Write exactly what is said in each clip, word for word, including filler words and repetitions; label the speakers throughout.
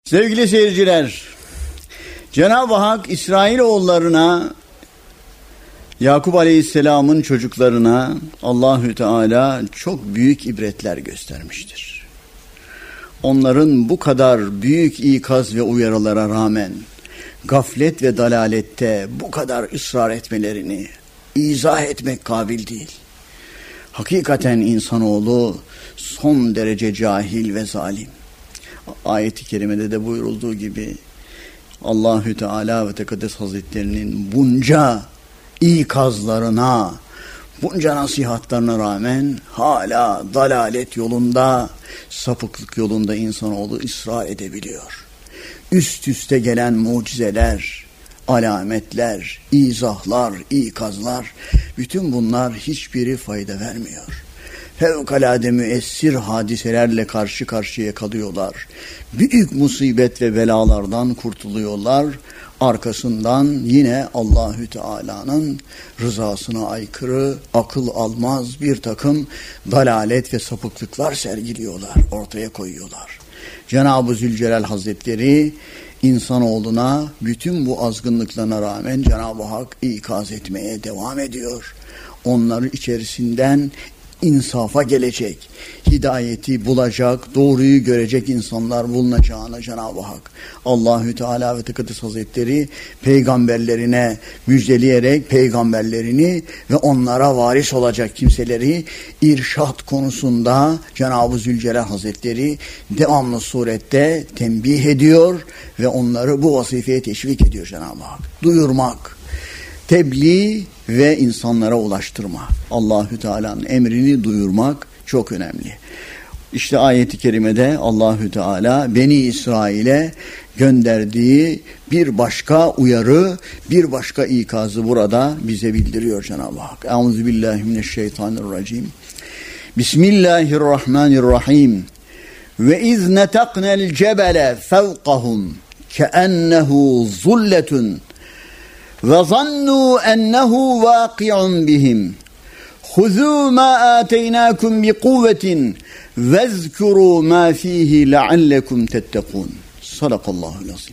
Speaker 1: Sevgili seyirciler, Cenab-ı Hak İsrailoğullarına, Yakup Aleyhisselam'ın çocuklarına Allahü Teala çok büyük ibretler göstermiştir. Onların bu kadar büyük ikaz ve uyarılara rağmen gaflet ve dalalette bu kadar ısrar etmelerini izah etmek kabil değil. Hakikaten insanoğlu son derece cahil ve zalim. Ayet-i kerimede de buyurulduğu gibi Allahü Teala ve Tekaddes Hazretlerinin bunca ikazlarına, bunca nasihatlarına rağmen hala dalalet yolunda, sapıklık yolunda insanoğlu ısrar edebiliyor. Üst üste gelen mucizeler, alametler, izahlar, ikazlar, bütün bunlar hiçbiri fayda vermiyor. Fevkalade müessir hadiselerle karşı karşıya kalıyorlar. Büyük musibet ve belalardan kurtuluyorlar. Arkasından yine Allahü Teala'nın rızasına aykırı, akıl almaz bir takım dalalet ve sapıklıklar sergiliyorlar, ortaya koyuyorlar. Cenab-ı Zülcelal Hazretleri insanoğluna bütün bu azgınlıklarına rağmen Cenab-ı Hak ikaz etmeye devam ediyor. Onları içerisinden insafa gelecek, hidayeti bulacak, doğruyu görecek insanlar bulunacağına Cenab-ı Hak Allahü Teala ve Tekaddes Hazretleri peygamberlerine müjdeleyerek peygamberlerini ve onlara varis olacak kimseleri irşat konusunda Cenab-ı Zülcelal Hazretleri devamlı surette tembih ediyor ve onları bu vazifeye teşvik ediyor Cenab-ı Hak. Duyurmak, tebliğ ve insanlara ulaştırma. Allahü Teala'nın emrini duyurmak çok önemli. İşte ayet-i kerimede Allahü Teala Beni İsrail'e gönderdiği bir başka uyarı, bir başka ikazı burada bize bildiriyor Cenab-ı Hak. Euzubillahimineşşeytanirracim. Bismillahirrahmanirrahim. Ve iz netaknel cebele fevkahum keennehu zulletun ve zannu ennehu vaki'un bihim. Huzû mâ âteynâkum bi kuvvetin vezkurû mâ fîhî leallekum tettekûn. Sadakallahul azim.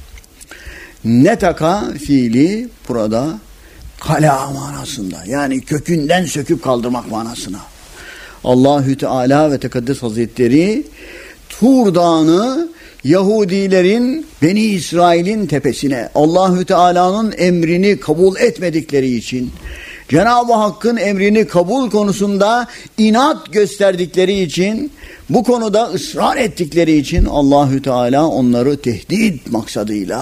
Speaker 1: Netaka fiili burada kala manasında, yani kökünden söküp kaldırmak manasına. Allahü Teala ve Tekaddes Hazretleri Tur Dağı'nı Yahudilerin Beni İsrail'in tepesine Allahü Teala'nın emrini kabul etmedikleri için, Cenab-ı Hakk'ın emrini kabul konusunda inat gösterdikleri için, bu konuda ısrar ettikleri için Allahü Teala onları tehdit maksadıyla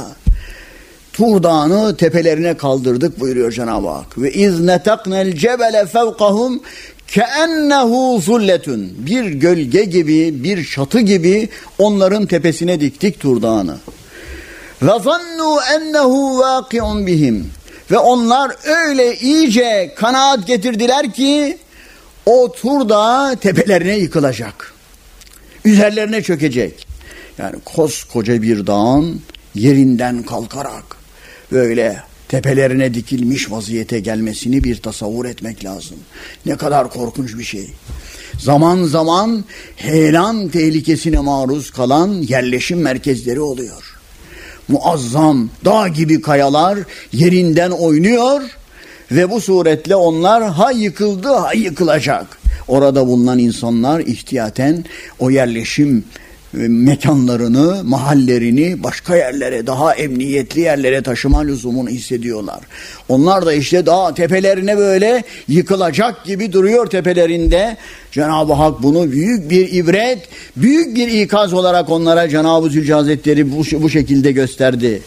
Speaker 1: Tur Dağı'nı tepelerine kaldırdık buyuruyor Cenab-ı Hak. Ve iz netaknel cebele fevkahum keennehu zulletun. Bir gölge gibi, bir çatı gibi onların tepesine diktik Tur Dağı'nı. Ve zannu ennehu vaki'un bihim. Ve onlar öyle iyice kanaat getirdiler ki o Tur Dağı tepelerine yıkılacak. Üzerlerine çökecek. Yani koskoca bir dağın yerinden kalkarak böyle tepelerine dikilmiş vaziyete gelmesini bir tasavvur etmek lazım. Ne kadar korkunç bir şey. Zaman zaman heyelan tehlikesine maruz kalan yerleşim merkezleri oluyor. Muazzam dağ gibi kayalar yerinden oynuyor ve bu suretle onlar ha yıkıldı ha yıkılacak. Orada bulunan insanlar ihtiyaten o yerleşim mekanlarını, mahallerini başka yerlere, daha emniyetli yerlere taşıma lüzumunu hissediyorlar. Onlar da işte dağ tepelerine böyle yıkılacak gibi duruyor tepelerinde. Cenab-ı Hak bunu büyük bir ibret, büyük bir ikaz olarak onlara Cenab-ı Zülcelal Hazretleri bu, bu şekilde gösterdi.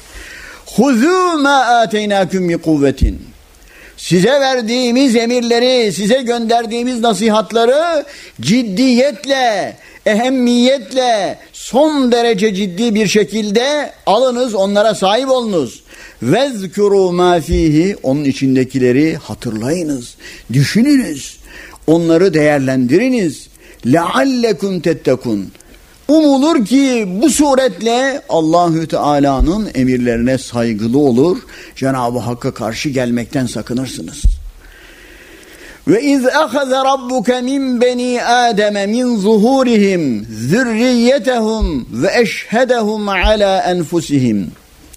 Speaker 1: Huzû mâ âteynâküm bi kuvvetin. Size verdiğimiz emirleri, size gönderdiğimiz nasihatları ciddiyetle, ehemmiyetle, son derece ciddi bir şekilde alınız, onlara sahip olunuz. Vezkuru ma fihi, onun içindekileri hatırlayınız, düşününüz, onları değerlendiriniz. Leallekum tettekun. Umulur ki bu suretle Allahü Teala'nın emirlerine saygılı olur, Cenab-ı Hakk'a karşı gelmekten sakınırsınız. Ve iz ahaze rabbuke min beni Adem min zuhurihim zürriyetehum ve eşhedehum ala enfusihim.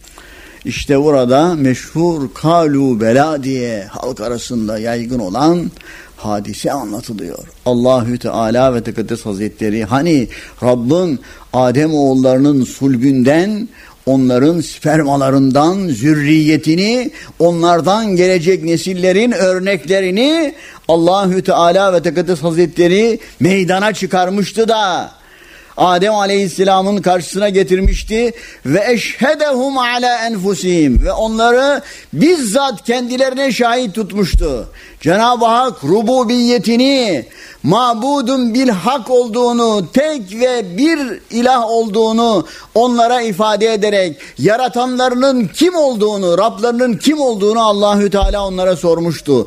Speaker 1: İşte burada meşhur kalu bela diye halk arasında yaygın olan hadise anlatılıyor. Allahü Teala ve Tekaddes Hazretleri hani Rabbin Adem oğullarının sulbünden, onların spermalarından zürriyetini, onlardan gelecek nesillerin örneklerini Allahü Teala ve Tekaddes Hazretleri meydana çıkarmıştı da Adem Aleyhisselam'ın karşısına getirmişti ve eşhedehum ala enfusihim ve onları bizzat kendilerine şahit tutmuştu. Cenab-ı Hak rububiyetini, mabudun bil hak olduğunu, tek ve bir ilah olduğunu onlara ifade ederek yaratanlarının kim olduğunu, Rablarının kim olduğunu Allahü Teala onlara sormuştu.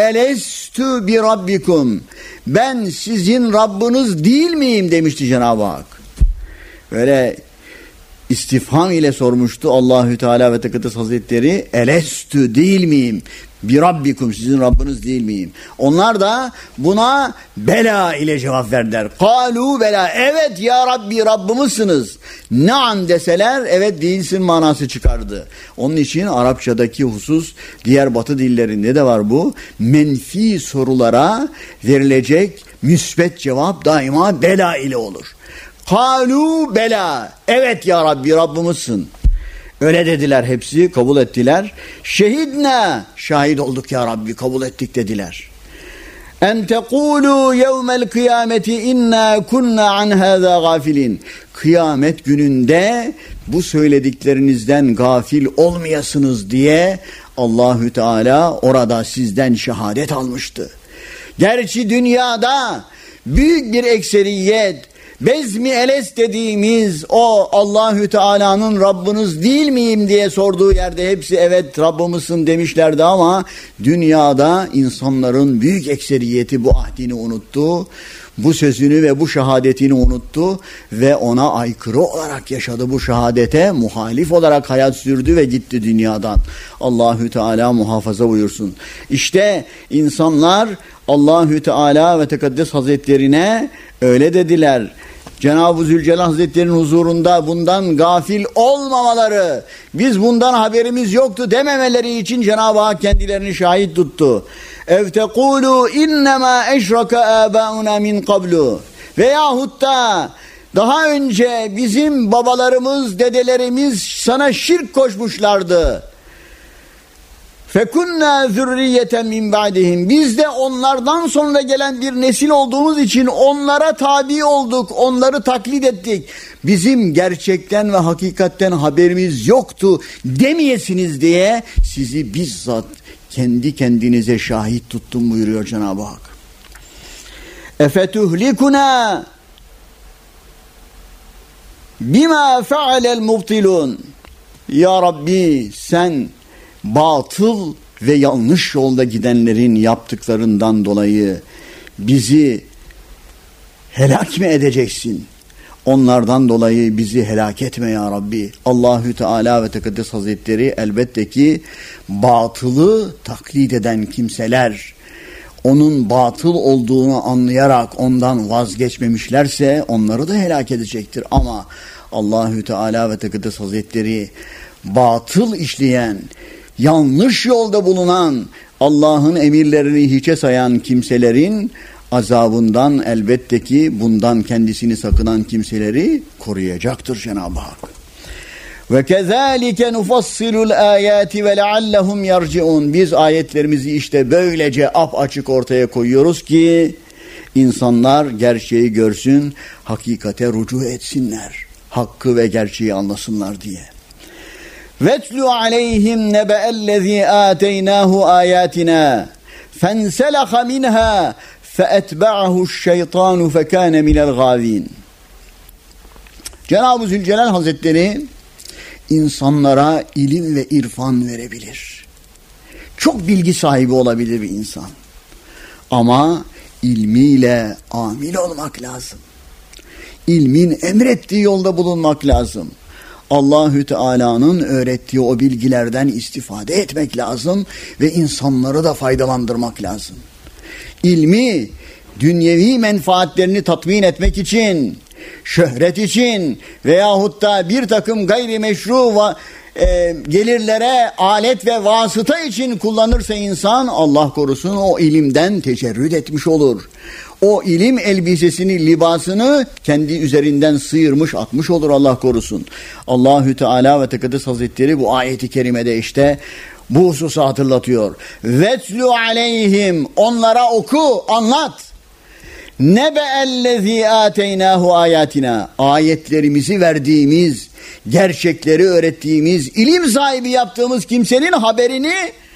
Speaker 1: Elestü bi rabbikum, ben sizin Rabbiniz değil miyim demişti Cenab-ı Hak. Böyle istifham ile sormuştu Allahü Teala ve Tekaddes Hazretleri. Elestü, değil miyim? Bir Rabbikum, sizin Rabbiniz değil miyim? Onlar da buna bela ile cevap verdiler. Kalu bela, evet ya Rabbi, Rabbimizsiniz. Naam deseler evet değilsin manası çıkardı. Onun için Arapçadaki husus diğer batı dillerinde de var bu. Menfi sorulara verilecek müsbet cevap daima bela ile olur. Kalu bela, evet ya Rabbi, Rabbimizsin. Öyle dediler, hepsi kabul ettiler. Şehidna, şahit olduk ya Rabbi, kabul ettik dediler. En tekulu yevmel kıyameti inna kunna an hâzâ gafilin. Kıyamet gününde bu söylediklerinizden gafil olmayasınız diye Allahü Teala orada sizden şehadet almıştı. Gerçi dünyada büyük bir ekseriyet, bezmi eles dediğimiz o Allahü Teala'nın Rabbiniz değil miyim diye sorduğu yerde hepsi evet Rabbimizsin demişlerdi ama dünyada insanların büyük ekseriyeti bu ahdini unuttu. Bu sözünü ve bu şehadetini unuttu ve ona aykırı olarak yaşadı, bu şehadete muhalif olarak hayat sürdü ve gitti dünyadan. Allahü Teala muhafaza buyursun. İşte insanlar Allahü Teala ve Tekaddes Hazretlerine öyle dediler. Cenab-ı Zülcelal Hazretleri'nin huzurunda bundan gafil olmamaları, biz bundan haberimiz yoktu dememeleri için Cenab-ı Hak kendilerini şahit tuttu. اَوْ تَقُولُوا اِنَّمَا اَشْرَكَ آبَاؤُنَا مِنْ قَبْلُ veyahut da daha önce bizim babalarımız, dedelerimiz sana şirk koşmuşlardı. فَكُنَّا ذُرِّيَّةً مِنْ بَعْدِهِمْ biz de onlardan sonra gelen bir nesil olduğumuz için onlara tabi olduk, onları taklit ettik. Bizim gerçekten ve hakikatten haberimiz yoktu demeyesiniz diye sizi bizzat kendi kendinize şahit tuttum buyuruyor Cenab-ı Hak. اَفَتُهْلِكُنَا بِمَا فَعَلَ الْمُبْطِلُونَ Ya Rabbi, sen batıl ve yanlış yolda gidenlerin yaptıklarından dolayı bizi helak mı edeceksin? Onlardan dolayı bizi helak etme ya Rabbi. Allahü Teala ve Tekaddes Hazretleri elbette ki batılı taklit eden kimseler, onun batıl olduğunu anlayarak ondan vazgeçmemişlerse onları da helak edecektir. Ama Allahü Teala ve Tekaddes Hazretleri batıl işleyen, yanlış yolda bulunan, Allah'ın emirlerini hiçe sayan kimselerin azabından elbette ki bundan kendisini sakınan kimseleri koruyacaktır Cenab-ı Hak. Ve kezalike nufassilul ayati ve leallehum yerciun. Biz ayetlerimizi işte böylece apaçık ortaya koyuyoruz ki insanlar gerçeği görsün, hakikate rücu etsinler, hakkı ve gerçeği anlasınlar diye. Vetlu aleyhim nebe'ellezî âteynâhu âyâtinâ fenselaha minhâ feetba'ahu şeytanu fekâne minel gâvîn. Cenab-ı Zülcelal Hazretleri insanlara ilim ve irfan verebilir. Çok bilgi sahibi olabilir bir insan. Ama ilmiyle amil olmak lazım. İlmin emrettiği yolda bulunmak lazım. Allahü Teala'nın öğrettiği o bilgilerden istifade etmek lazım ve insanları da faydalandırmak lazım. ilmi dünyevi menfaatlerini tatmin etmek için, şöhret için veyahut da bir takım gayrimeşru ve e, gelirlere alet ve vasıta için kullanırsa insan, Allah korusun, o ilimden tecerrüt etmiş olur. O ilim elbisesini, libasını kendi üzerinden sıyırmış, atmış olur, Allah korusun. Allahü Teala ve Tekaddes Hazretleri bu ayeti kerimede işte bu hususu hatırlatıyor. Vetlu aleyhim, onlara oku, anlat. Nebe'ellezî âteynâhu âyâtinâ, ayetlerimizi verdiğimiz, gerçekleri öğrettiğimiz, ilim sahibi yaptığımız kimsenin haberini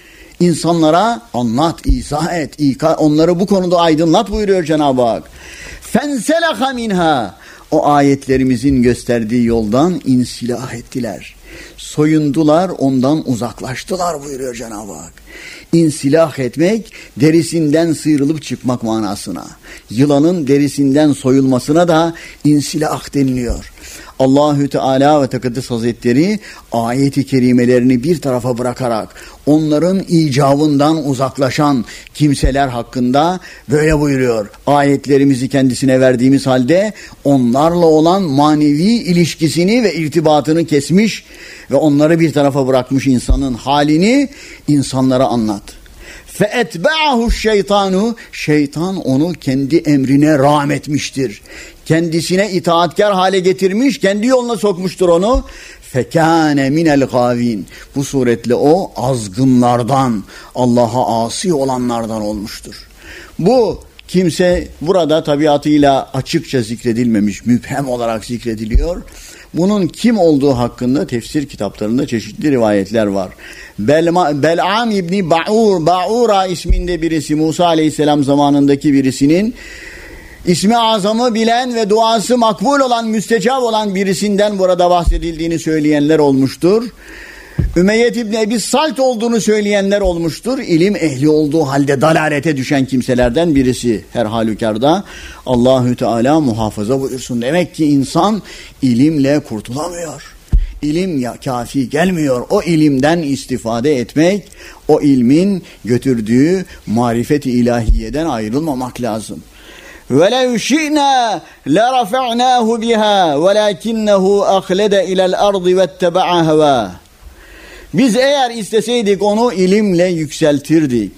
Speaker 1: insanlara anlat, izah et, onları bu konuda aydınlat buyuruyor Cenab-ı Hak. Fenselaha minha, o ayetlerimizin gösterdiği yoldan insilah ettiler. Soyundular, ondan uzaklaştılar buyuruyor Cenab-ı Hak. İnsilah etmek, derisinden sıyrılıp çıkmak manasına. Yılanın derisinden soyulmasına da insilah deniliyor. Allahü Teala ve Tekaddes Hazretleri ayet-i kerimelerini bir tarafa bırakarak onların icabından uzaklaşan kimseler hakkında böyle buyuruyor. Ayetlerimizi kendisine verdiğimiz halde onlarla olan manevi ilişkisini ve irtibatını kesmiş ve onları bir tarafa bırakmış insanın halini insanlara anlat. فَاَتْبَعَهُ şeytanu, şeytan onu kendi emrine rağmetmiştir. Kendisine itaatkar hale getirmiş, kendi yoluna sokmuştur onu. فَكَانَ مِنَ الْغَاوِينَ, bu suretle o azgınlardan, Allah'a asi olanlardan olmuştur. Bu kimse burada tabiatıyla açıkça zikredilmemiş, müphem olarak zikrediliyor. Bunun kim olduğu hakkında tefsir kitaplarında çeşitli rivayetler var. Belma, Bel'am İbni Ba'ur, Ba'ura isminde birisi, Musa Aleyhisselam zamanındaki birisinin İsmi azamı bilen ve duası makbul olan, müstecab olan birisinden burada bahsedildiğini söyleyenler olmuştur. Ümeyye İbni Ebi Salt olduğunu söyleyenler olmuştur. İlim ehli olduğu halde dalalete düşen kimselerden birisi her halükarda. Allahü Teala muhafaza buyursun. Demek ki insan ilimle kurtulamıyor. İlim ya kafi gelmiyor. O ilimden istifade etmek, o ilmin götürdüğü marifet-i ilahiyeden ayrılmamak lazım. وَلَوْ شِئْنَا لَرَفَعْنَاهُ بِهَا وَلَكِنَّهُ أَخْلَدَ إِلَى الْأَرْضِ وَاتَّبَعَ هَوَاهُ. Biz eğer isteseydik onu ilimle yükseltirdik.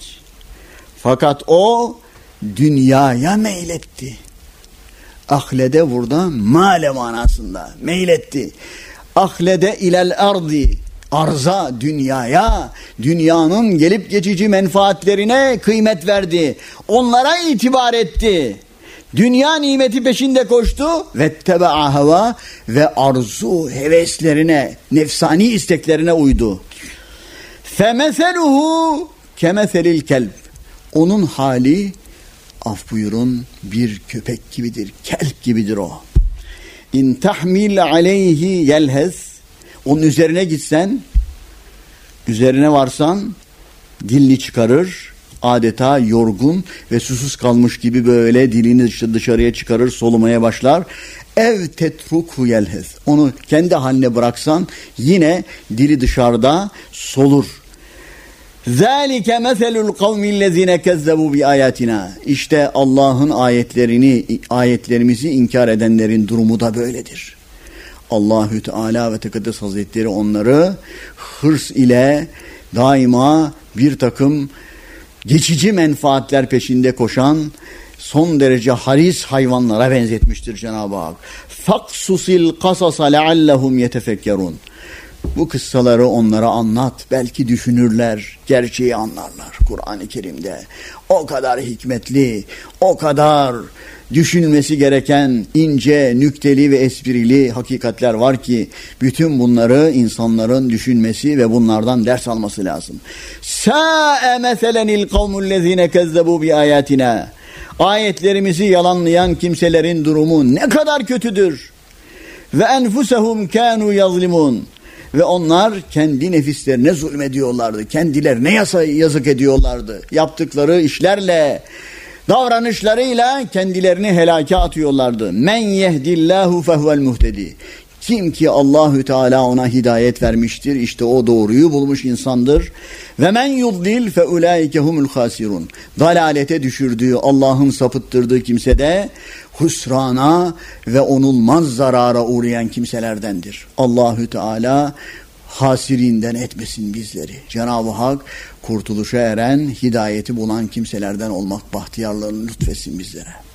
Speaker 1: Fakat o dünyaya meyletti. Ahlede burada male manasında meyletti. Ahlede ilel ardi, arza, dünyaya, dünyanın gelip geçici menfaatlerine kıymet verdi. Onlara itibar etti. Dünya nimeti peşinde koştu ve teba'a hava ve arzu heveslerine, nefsani isteklerine uydu. Femeseluhu kemeselil kelb. Onun hali, af buyurun, bir köpek gibidir, kelp gibidir o. İn tahmil aleyhi yelhez. Onun üzerine gitsen, üzerine varsan dilini çıkarır. Adeta yorgun ve susuz kalmış gibi böyle dilini dışarıya çıkarır, solumaya başlar. Ev tetruku yelhez. Onu kendi haline bıraksan yine dili dışarıda solur. Zalike meselul kavmillezine kezzebu bi ayatina. İşte Allah'ın ayetlerini, ayetlerimizi inkar edenlerin durumu da böyledir. Allahü Teala ve Tekaddes Hazretleri onları hırs ile daima bir takım geçici menfaatler peşinde koşan son derece haris hayvanlara benzetmiştir Cenab-ı Hak. Faksusil kasasa leallehum yetefekkerun. Bu kıssaları onlara anlat. Belki düşünürler, gerçeği anlarlar. Kur'an-ı Kerim'de o kadar hikmetli, o kadar düşünmesi gereken ince, nükteli ve esprili hakikatler var ki bütün bunları insanların düşünmesi ve bunlardan ders alması lazım. Sâ'e meselenil kavmullezine kezzebu bi ayatina. Ayetlerimizi yalanlayan kimselerin durumu ne kadar kötüdür. Ve enfusehum kânû yazlimun. Ve onlar kendi nefislerine zulmediyorlardı. Kendilerine yazık ediyorlardı. Yaptıkları işlerle, davranışlarıyla kendilerini helake atıyorlardı. Men yehdillahu fehuvel muhtedi. Kim ki Allahü Teala ona hidayet vermiştir, işte o doğruyu bulmuş insandır. Ve men yudlil fe ulaike humul hasirun. Dalalete düşürdüğü, Allah'ın sapıttırdığı kimse de husrana ve onulmaz zarara uğrayan kimselerdendir. Allahü Teala hasirinden etmesin bizleri. Cenab-ı Hak kurtuluşa eren, hidayeti bulan kimselerden olmak bahtiyarlığını lütfetsin bizlere.